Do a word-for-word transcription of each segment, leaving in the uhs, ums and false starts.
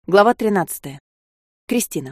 Глава тринадцатая. Кристина.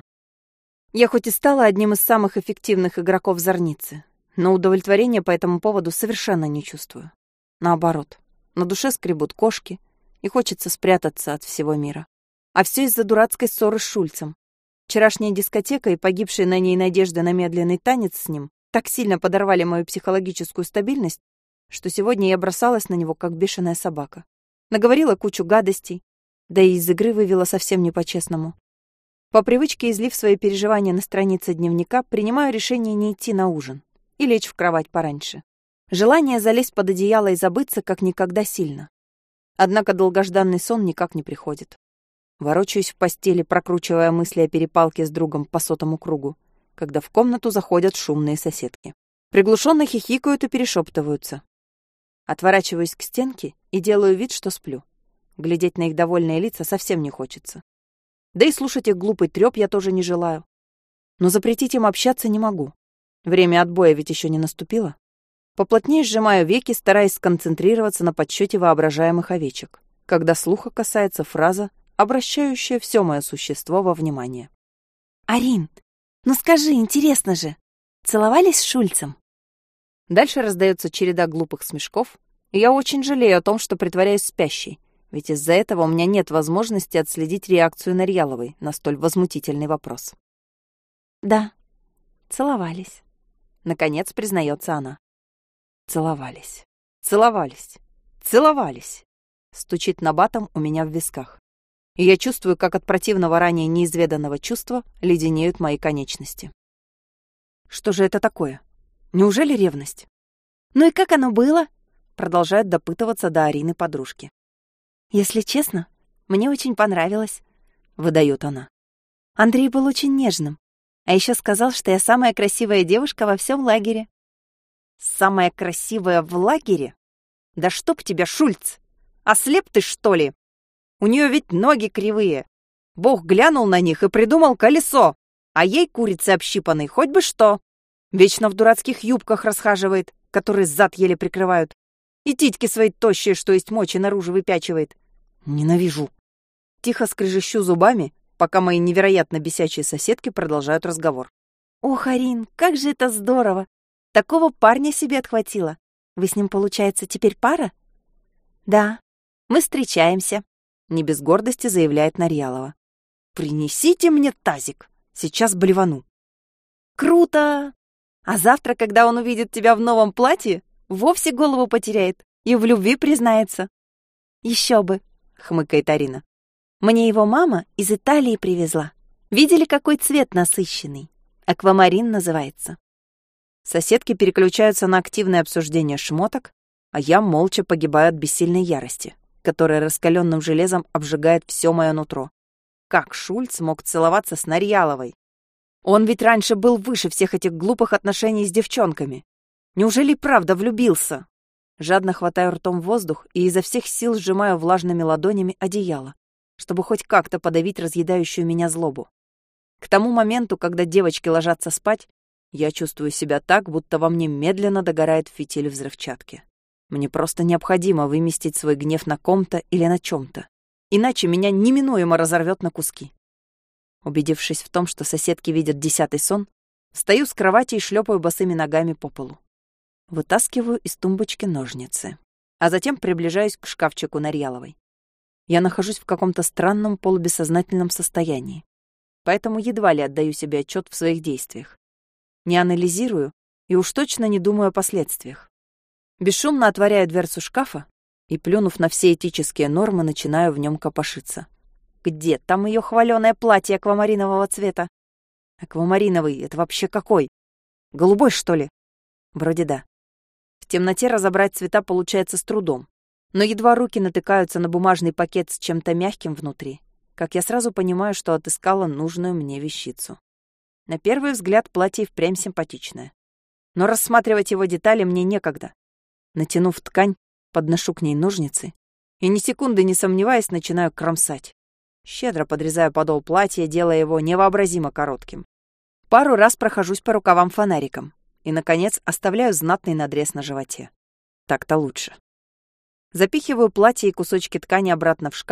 Я хоть и стала одним из самых эффективных игроков Зорницы, но удовлетворения по этому поводу совершенно не чувствую. Наоборот, на душе скребут кошки, и хочется спрятаться от всего мира. А все из-за дурацкой ссоры с Шульцем. Вчерашняя дискотека и погибшая на ней надежда на медленный танец с ним так сильно подорвали мою психологическую стабильность, что сегодня я бросалась на него, как бешеная собака. Наговорила кучу гадостей, да и из игры вывела совсем не по-честному. По привычке, излив свои переживания на странице дневника, принимаю решение не идти на ужин и лечь в кровать пораньше. Желание залезть под одеяло и забыться как никогда сильно. Однако долгожданный сон никак не приходит. Ворочаюсь в постели, прокручивая мысли о перепалке с другом по сотому кругу, когда в комнату заходят шумные соседки. Приглушенно хихикают и перешептываются. Отворачиваюсь к стенке и делаю вид, что сплю. Глядеть на их довольные лица совсем не хочется. Да и слушать их глупый трёп я тоже не желаю. Но запретить им общаться не могу. Время отбоя ведь еще не наступило. Поплотнее сжимаю веки, стараясь сконцентрироваться на подсчете воображаемых овечек, когда слуха касается фраза, обращающая все мое существо во внимание. «Арин, ну скажи, интересно же, целовались с Шульцем?» Дальше раздается череда глупых смешков, и я очень жалею о том, что притворяюсь спящей, ведь из-за этого у меня нет возможности отследить реакцию Нарьяловой на столь возмутительный вопрос. «Да, целовались», — наконец признается она. Целовались, целовались, целовались. Стучит набатом у меня в висках. И я чувствую, как от противного ранее неизведанного чувства леденеют мои конечности. Что же это такое? Неужели ревность? «Ну и как оно было?» Продолжает допытываться до Арины подружки. «Если честно, мне очень понравилось», — выдает она. «Андрей был очень нежным, а еще сказал, что я самая красивая девушка во всем лагере». «Самая красивая в лагере? Да чтоб тебя, Шульц! Ослеп ты, что ли? У нее ведь ноги кривые. Бог глянул на них и придумал колесо, а ей, курицы общипанной, хоть бы что. Вечно в дурацких юбках расхаживает, которые зад еле прикрывают. И титьки свои тощие, что есть мочи, наружу выпячивает. Ненавижу. Тихо скрежещу зубами, пока мои невероятно бесячие соседки продолжают разговор. «Ох, Арин, как же это здорово! Такого парня себе отхватила. Вы с ним, получается, теперь пара?» «Да, мы встречаемся», — не без гордости заявляет Нарьялова. «Принесите мне тазик, сейчас блевану». «Круто! А завтра, когда он увидит тебя в новом платье, вовсе голову потеряет и в любви признается». «Еще бы», — хмыкает Арина. «Мне его мама из Италии привезла. Видели, какой цвет насыщенный? Аквамарин называется». Соседки переключаются на активное обсуждение шмоток, а я молча погибаю от бессильной ярости, которая раскаленным железом обжигает все мое нутро. Как Шульц мог целоваться с Нарьяловой? Он ведь раньше был выше всех этих глупых отношений с девчонками. Неужели правда влюбился? Жадно хватаю ртом воздух и изо всех сил сжимаю влажными ладонями одеяло, чтобы хоть как-то подавить разъедающую меня злобу. К тому моменту, когда девочки ложатся спать, я чувствую себя так, будто во мне медленно догорает фитиль взрывчатки. Мне просто необходимо выместить свой гнев на ком-то или на чем-то, иначе меня неминуемо разорвет на куски. Убедившись в том, что соседки видят десятый сон, встаю с кровати и шлепаю босыми ногами по полу. Вытаскиваю из тумбочки ножницы, а затем приближаюсь к шкафчику Нарьяловой. Я нахожусь в каком-то странном полубессознательном состоянии, поэтому едва ли отдаю себе отчет в своих действиях. Не анализирую и уж точно не думаю о последствиях. Бесшумно отворяю дверцу шкафа и, плюнув на все этические нормы, начинаю в нем копошиться. Где там ее хваленое платье аквамаринового цвета? Аквамариновый — это вообще какой? Голубой, что ли? Вроде да. В темноте разобрать цвета получается с трудом, но едва руки натыкаются на бумажный пакет с чем-то мягким внутри, как я сразу понимаю, что отыскала нужную мне вещицу. На первый взгляд платье впрямь симпатичное. Но рассматривать его детали мне некогда. Натянув ткань, подношу к ней ножницы и, ни секунды не сомневаясь, начинаю кромсать. Щедро подрезаю подол платья, делая его невообразимо коротким. Пару раз прохожусь по рукавам фонариком и, наконец, оставляю знатный надрез на животе. Так-то лучше. Запихиваю платье и кусочки ткани обратно в шкаф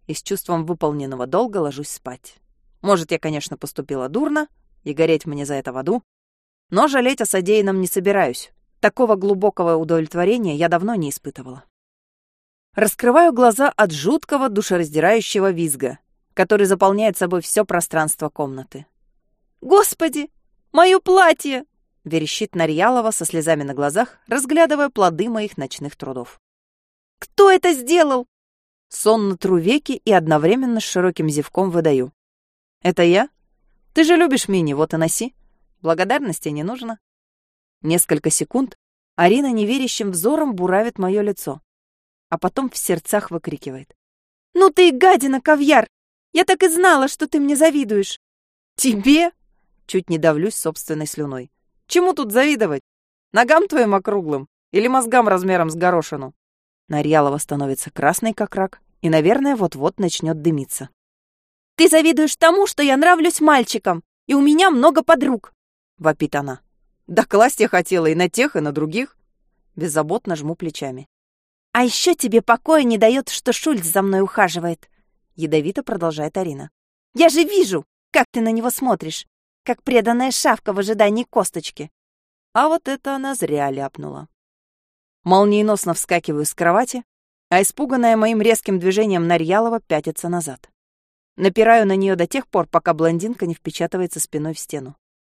и с чувством выполненного долга ложусь спать. Может, я, конечно, поступила дурно, и гореть мне за это в аду, но жалеть о содеянном не собираюсь. Такого глубокого удовлетворения я давно не испытывала. Раскрываю глаза от жуткого душераздирающего визга, который заполняет собой все пространство комнаты. «Господи, мое платье!» — верещит Нарьялова со слезами на глазах, разглядывая плоды моих ночных трудов. «Кто это сделал?» Сонно тру веки и одновременно с широким зевком выдаю. «Это я? Ты же любишь мини, вот и носи. Благодарности не нужно». Несколько секунд Арина неверящим взором буравит мое лицо, а потом в сердцах выкрикивает. «Ну ты и гадина, Кавьяр! Я так и знала, что ты мне завидуешь!» «Тебе?» Чуть не давлюсь собственной слюной. «Чему тут завидовать? Ногам твоим округлым или мозгам размером с горошину?» Нарьялова становится красной, как рак, и, наверное, вот-вот начнет дымиться. «Ты завидуешь тому, что я нравлюсь мальчикам, и у меня много подруг!» — вопит она. «Да класть я хотела и на тех, и на других!» Беззаботно жму плечами. «А еще тебе покоя не дает, что Шульц за мной ухаживает!» — ядовито продолжает Арина. «Я же вижу, как ты на него смотришь, как преданная шавка в ожидании косточки!» А вот это она зря ляпнула. Молниеносно вскакиваю с кровати, а испуганная моим резким движением Нарьялова пятится назад. Напираю на нее до тех пор, пока блондинка не впечатывается спиной в стену.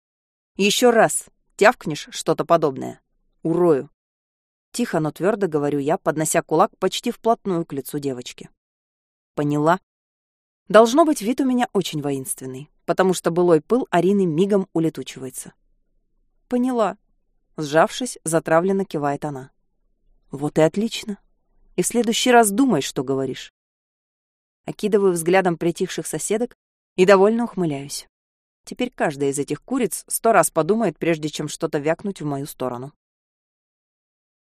Еще раз тявкнешь что-то подобное. Урою. Тихо, но твердо говорю я, поднося кулак почти вплотную к лицу девочки. Поняла? Должно быть, вид у меня очень воинственный, потому что былой пыл Арины мигом улетучивается. Поняла. Сжавшись, затравленно кивает она. Вот и отлично. И в следующий раз думай, что говоришь. Окидываю взглядом притихших соседок и довольно ухмыляюсь. Теперь каждая из этих куриц сто раз подумает, прежде чем что-то вякнуть в мою сторону.